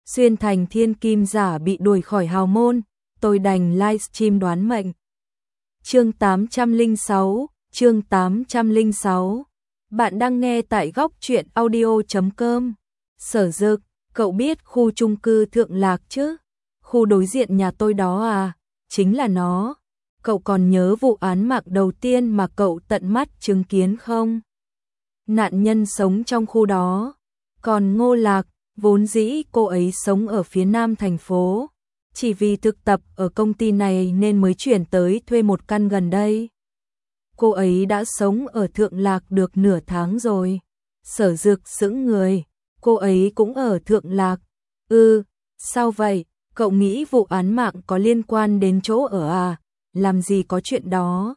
xuyên thành thiên kim giả bị đuổi khỏi hào môn, tôi đành livestream đoán mệnh. Chương 806. Bạn đang nghe tại góc truyện audio.com. Sở Dực, cậu biết khu chung cư Thượng Lạc chứ? Khu đối diện nhà tôi đó à? Chính là nó. Cậu còn nhớ vụ án mạng đầu tiên mà cậu tận mắt chứng kiến không? Nạn nhân sống trong khu đó. Còn Ngô Lạc, vốn dĩ cô ấy sống ở phía nam thành phố. Chỉ vì thực tập ở công ty này nên mới chuyển tới thuê một căn gần đây. Cô ấy đã sống ở Thượng Lạc được nửa tháng rồi. Sở Dực sững người. Cô ấy cũng ở Thượng Lạc. Sao vậy? Cậu nghĩ vụ án mạng có liên quan đến chỗ ở à? Làm gì có chuyện đó.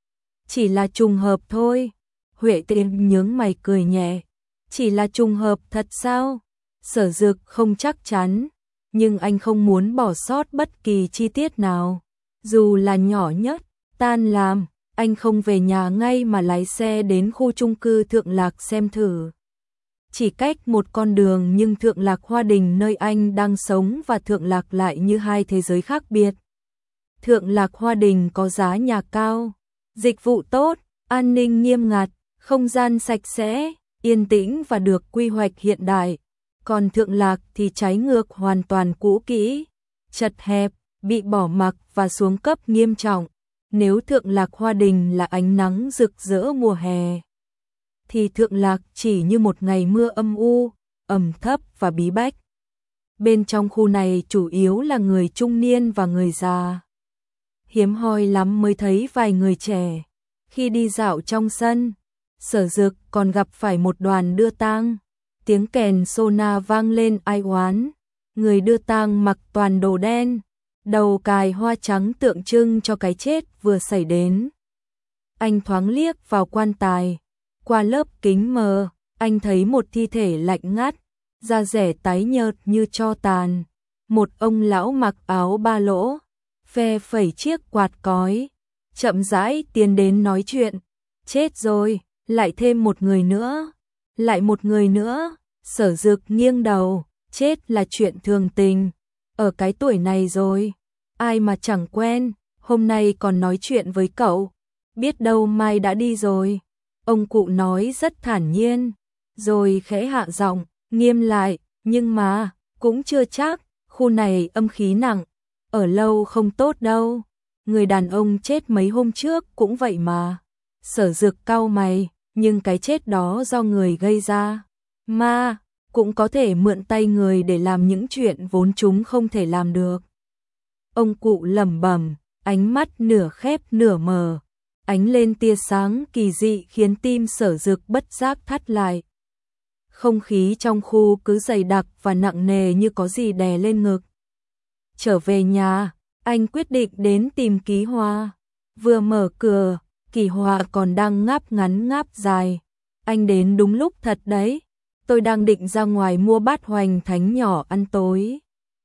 Chỉ là trùng hợp thôi. Huệ Tiên nhướng mày cười nhẹ. Chỉ là trùng hợp thật sao? Sở Dực không chắc chắn. Nhưng anh không muốn bỏ sót bất kỳ chi tiết nào. Dù là nhỏ nhất. Tan làm, anh không về nhà ngay mà lái xe đến khu chung cư Thượng Lạc xem thử. Chỉ cách một con đường nhưng Thượng Lạc Hoa Đình nơi anh đang sống và Thượng Lạc lại như hai thế giới khác biệt. Thượng Lạc Hoa Đình có giá nhà cao, dịch vụ tốt, an ninh nghiêm ngặt, không gian sạch sẽ, yên tĩnh và được quy hoạch hiện đại. Còn Thượng Lạc thì trái ngược, hoàn toàn cũ kỹ, chật hẹp, bị bỏ mặc và xuống cấp nghiêm trọng. Nếu Thượng Lạc Hoa Đình là ánh nắng rực rỡ mùa hè, thì Thượng Lạc chỉ như một ngày mưa âm u, ẩm thấp và bí bách. Bên trong khu này chủ yếu là người trung niên và người già. Hiếm hoi lắm mới thấy vài người trẻ. Khi đi dạo trong sân, Sở Dực còn gặp phải một đoàn đưa tang. Tiếng kèn sona vang lên ai oán. Người đưa tang mặc toàn đồ đen, đầu cài hoa trắng tượng trưng cho cái chết vừa xảy đến. Anh thoáng liếc vào quan tài. Qua lớp kính mờ, anh thấy một thi thể lạnh ngắt, da rẻ tái nhợt như tro tàn. Một ông lão mặc áo ba lỗ, phe phẩy chiếc quạt cói, chậm rãi tiến đến nói chuyện. Chết rồi, lại thêm một người nữa, lại một người nữa. Sở Dực nghiêng đầu, chết là chuyện thường tình. Ở cái tuổi này rồi, ai mà chẳng quen, hôm nay còn nói chuyện với cậu, biết đâu mai đã đi rồi. Ông cụ nói rất thản nhiên, rồi khẽ hạ giọng, nghiêm lại, nhưng mà, cũng chưa chắc, khu này âm khí nặng, ở lâu không tốt đâu. Người đàn ông chết mấy hôm trước cũng vậy mà. Sở Dực cau mày, nhưng cái chết đó do người gây ra. Mà, cũng có thể mượn tay người để làm những chuyện vốn chúng không thể làm được. Ông cụ lẩm bẩm, ánh mắt nửa khép nửa mở. Ánh lên tia sáng kỳ dị khiến tim Sở Dực bất giác thắt lại. Không khí trong khu cứ dày đặc và nặng nề như có gì đè lên ngực. Trở về nhà, anh quyết định đến tìm Ký Hoa. Vừa mở cửa, Kỳ Hoa còn đang ngáp ngắn ngáp dài. Anh đến đúng lúc thật đấy. Tôi đang định ra ngoài mua bát hoành thánh nhỏ ăn tối.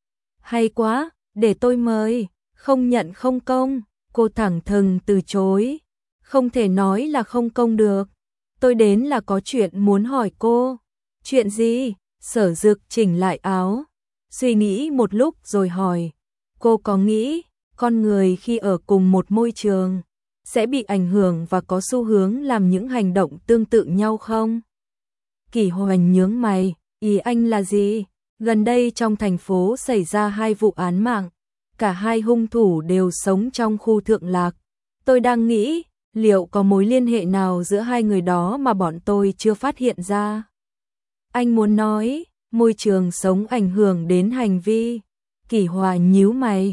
Hay quá, để tôi mời. Không nhận không công. Cô thẳng thừng từ chối. Không thể nói là không công được. Tôi đến là có chuyện muốn hỏi cô. Chuyện gì? Sở Dực chỉnh lại áo. Suy nghĩ một lúc rồi hỏi. Cô có nghĩ con người khi ở cùng một môi trường sẽ bị ảnh hưởng và có xu hướng làm những hành động tương tự nhau không? Kỳ Hoành nhướng mày. Ý anh là gì? Gần đây trong thành phố xảy ra 2 vụ án mạng. Cả 2 hung thủ đều sống trong khu Thượng Lạc. Tôi đang nghĩ, liệu có mối liên hệ nào giữa 2 người đó mà bọn tôi chưa phát hiện ra? Anh muốn nói, môi trường sống ảnh hưởng đến hành vi. Kỳ Hòa nhíu mày.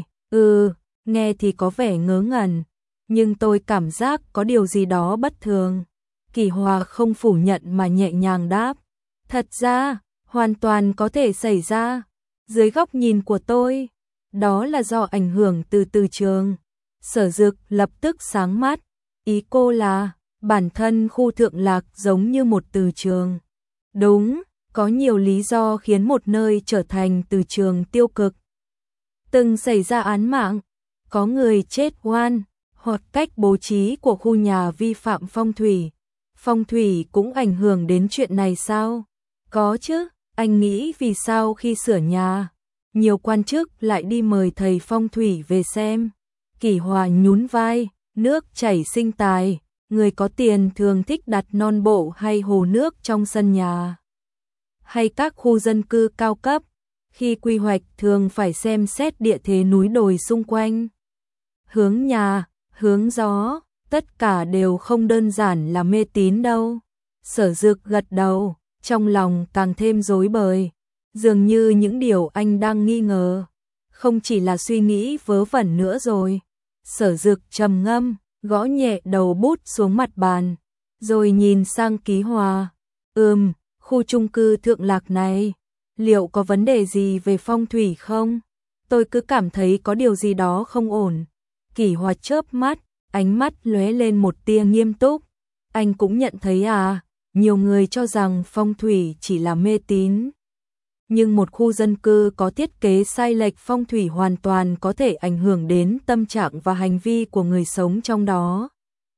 Nghe thì có vẻ ngớ ngẩn. Nhưng tôi cảm giác có điều gì đó bất thường. Kỳ Hòa không phủ nhận mà nhẹ nhàng đáp. Thật ra, hoàn toàn có thể xảy ra. Dưới góc nhìn của tôi, đó là do ảnh hưởng từ từ trường. Sở Dực lập tức sáng mắt. Ý cô là, bản thân khu Thượng Lạc giống như một từ trường. Đúng, có nhiều lý do khiến một nơi trở thành từ trường tiêu cực. Từng xảy ra án mạng, có người chết oan, hoặc cách bố trí của khu nhà vi phạm phong thủy. Phong thủy cũng ảnh hưởng đến chuyện này sao? Có chứ, anh nghĩ vì sao khi sửa nhà, nhiều quan chức lại đi mời thầy phong thủy về xem. Kỷ Hòa nhún vai, nước chảy sinh tài, người có tiền thường thích đặt non bộ hay hồ nước trong sân nhà. Hay các khu dân cư cao cấp, khi quy hoạch thường phải xem xét địa thế núi đồi xung quanh. Hướng nhà, hướng gió, tất cả đều không đơn giản là mê tín đâu. Sở Dực gật đầu, trong lòng càng thêm rối bời. Dường như những điều anh đang nghi ngờ không chỉ là suy nghĩ vớ vẩn nữa rồi. Sở Dực trầm ngâm, gõ nhẹ đầu bút xuống mặt bàn, rồi nhìn sang Kỷ Hòa. Khu chung cư Thượng Lạc này, liệu có vấn đề gì về phong thủy không? Tôi cứ cảm thấy có điều gì đó không ổn. Kỷ Hòa chớp mắt, ánh mắt lóe lên một tia nghiêm túc. Anh cũng nhận thấy à, nhiều người cho rằng phong thủy chỉ là mê tín. Nhưng một khu dân cư có thiết kế sai lệch phong thủy hoàn toàn có thể ảnh hưởng đến tâm trạng và hành vi của người sống trong đó.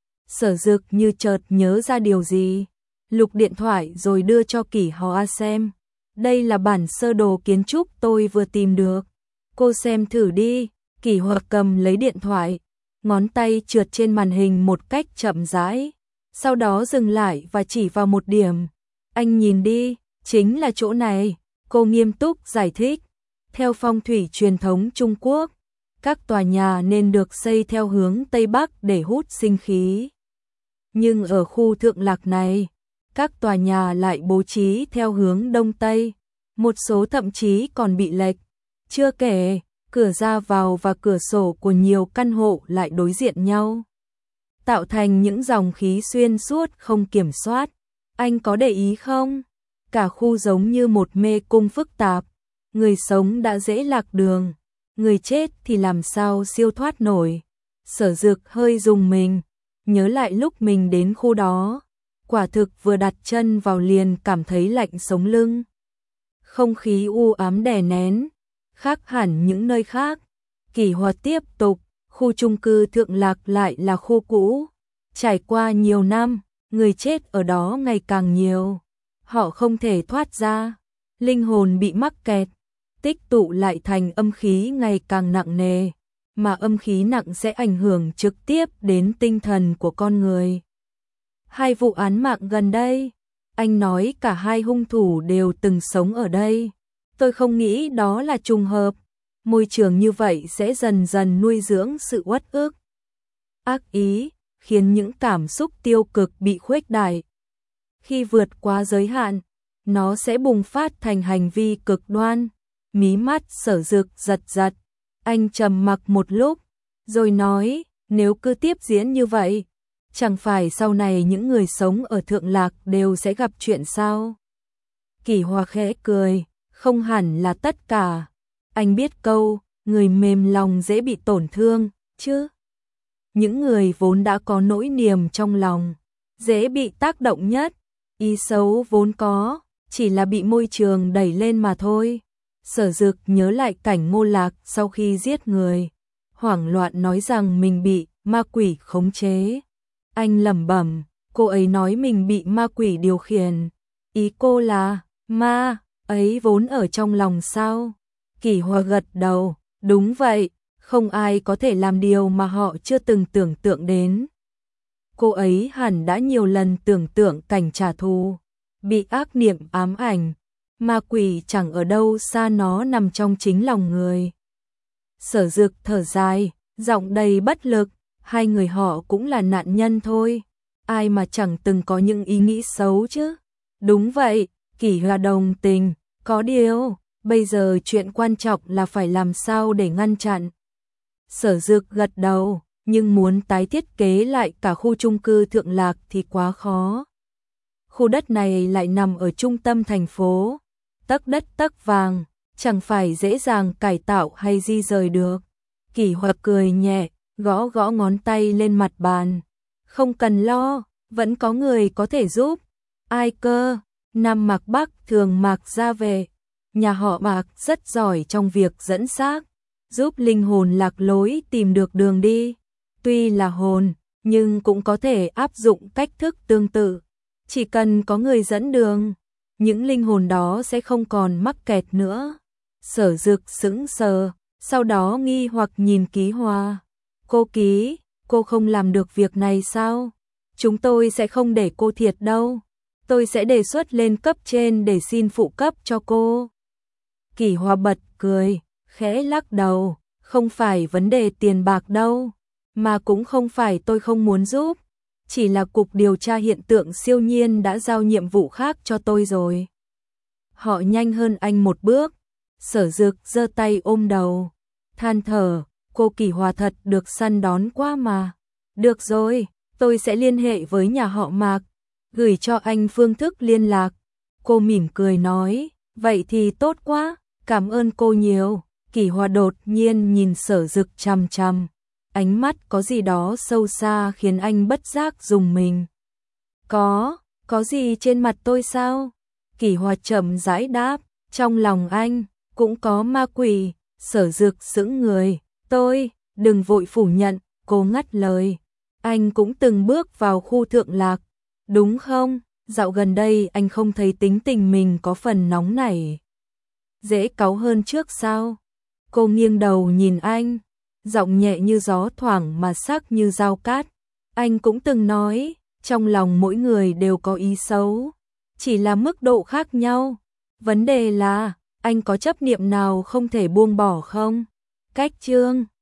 Sở Dực như chợt nhớ ra điều gì, lục điện thoại rồi đưa cho Kỷ Hòa xem. Đây là bản sơ đồ kiến trúc tôi vừa tìm được. Cô xem thử đi. Kỷ Hòa cầm lấy điện thoại, ngón tay trượt trên màn hình một cách chậm rãi, sau đó dừng lại và chỉ vào một điểm. Anh nhìn đi, chính là chỗ này. Cô nghiêm túc giải thích. Theo phong thủy truyền thống Trung Quốc, các tòa nhà nên được xây theo hướng Tây Bắc để hút sinh khí. Nhưng ở khu Thượng Lạc này, các tòa nhà lại bố trí theo hướng Đông Tây, một số thậm chí còn bị lệch. Chưa kể, cửa ra vào và cửa sổ của nhiều căn hộ lại đối diện nhau, tạo thành những dòng khí xuyên suốt không kiểm soát. Anh có để ý không? Cả khu giống như một mê cung phức tạp, người sống đã dễ lạc đường, người chết thì làm sao siêu thoát nổi. Sở Dực hơi rùng mình, nhớ lại lúc mình đến khu đó, quả thực vừa đặt chân vào liền cảm thấy lạnh sống lưng. Không khí u ám đè nén, khác hẳn những nơi khác. Kỷ Hòa tiếp tục, khu chung cư Thượng Lạc lại là khu cũ, trải qua nhiều năm, người chết ở đó ngày càng nhiều. Họ không thể thoát ra, linh hồn bị mắc kẹt, tích tụ lại thành âm khí ngày càng nặng nề, mà âm khí nặng sẽ ảnh hưởng trực tiếp đến tinh thần của con người. Hai vụ án mạng gần đây, anh nói cả hai hung thủ đều từng sống ở đây. Tôi không nghĩ đó là trùng hợp. Môi trường như vậy sẽ dần dần nuôi dưỡng sự uất ức, ác ý, khiến những cảm xúc tiêu cực bị khuếch đại. Khi vượt quá giới hạn, nó sẽ bùng phát thành hành vi cực đoan. Mí mắt Sở Dực giật giật. Anh trầm mặc một lúc, rồi nói, nếu cứ tiếp diễn như vậy, chẳng phải sau này những người sống ở Thượng Lạc đều sẽ gặp chuyện sao? Kỷ Hòa khẽ cười, không hẳn là tất cả. Anh biết câu, người mềm lòng dễ bị tổn thương, chứ? Những người vốn đã có nỗi niềm trong lòng, dễ bị tác động nhất. Ý xấu vốn có, chỉ là bị môi trường đẩy lên mà thôi. Sở Dực nhớ lại cảnh Ngô Lạc sau khi giết người, hoảng loạn nói rằng mình bị ma quỷ khống chế. Anh lẩm bẩm, cô ấy nói mình bị ma quỷ điều khiển. Ý cô là, ma ấy vốn ở trong lòng sao? Kỷ Hòa gật đầu, đúng vậy, không ai có thể làm điều mà họ chưa từng tưởng tượng đến. Cô ấy hẳn đã nhiều lần tưởng tượng cảnh trả thù, bị ác niệm ám ảnh, ma quỷ chẳng ở đâu xa, nó nằm trong chính lòng người. Sở Dực thở dài, giọng đầy bất lực, hai người họ cũng là nạn nhân thôi, ai mà chẳng từng có những ý nghĩ xấu chứ. Đúng vậy, Kỷ Hòa đồng tình, có điều, bây giờ chuyện quan trọng là phải làm sao để ngăn chặn. Sở Dực gật đầu, nhưng muốn tái thiết kế lại cả khu chung cư Thượng Lạc thì quá khó. Khu đất này lại nằm ở trung tâm thành phố, tấc đất tấc vàng, chẳng phải dễ dàng cải tạo hay di rời được. Kỷ Hòa cười nhẹ, gõ gõ ngón tay lên mặt bàn. Không cần lo, vẫn có người có thể giúp. Ai cơ? Nam Mạc Bắc thường Mạc ra về. Nhà họ Mạc rất giỏi trong việc dẫn xác, giúp linh hồn lạc lối tìm được đường đi. Tuy là hồn, nhưng cũng có thể áp dụng cách thức tương tự. Chỉ cần có người dẫn đường, những linh hồn đó sẽ không còn mắc kẹt nữa. Sở Dực sững sờ, sau đó nghi hoặc nhìn Ký Hòa. Cô Ký, cô không làm được việc này sao? Chúng tôi sẽ không để cô thiệt đâu. Tôi sẽ đề xuất lên cấp trên để xin phụ cấp cho cô. Kỷ Hòa bật cười, khẽ lắc đầu, không phải vấn đề tiền bạc đâu, mà cũng không phải tôi không muốn giúp, chỉ là cục điều tra hiện tượng siêu nhiên đã giao nhiệm vụ khác cho tôi rồi. Họ nhanh hơn anh một bước. Sở Dực giơ tay ôm đầu, than thở, cô Kỷ Hòa thật được săn đón quá mà. Được rồi, tôi sẽ liên hệ với nhà họ Mạc, gửi cho anh phương thức liên lạc. Cô mỉm cười nói, vậy thì tốt quá, cảm ơn cô nhiều. Kỷ Hòa đột nhiên nhìn Sở Dực chằm chằm, ánh mắt có gì đó sâu xa khiến anh bất giác rùng mình. Có gì trên mặt tôi sao? Kỷ Hòa chậm rãi đáp, trong lòng anh cũng có ma quỷ. Sở Dực sững người, đừng vội phủ nhận, cô ngắt lời. Anh cũng từng bước vào khu Thượng Lạc, đúng không? Dạo gần đây anh không thấy tính tình mình có phần nóng nảy, dễ cáu hơn trước sao? Cô nghiêng đầu nhìn anh, giọng nhẹ như gió thoảng mà sắc như dao cát. Anh cũng từng nói, trong lòng mỗi người đều có ý xấu, chỉ là mức độ khác nhau. Vấn đề là, anh có chấp niệm nào không thể buông bỏ không? Cách chương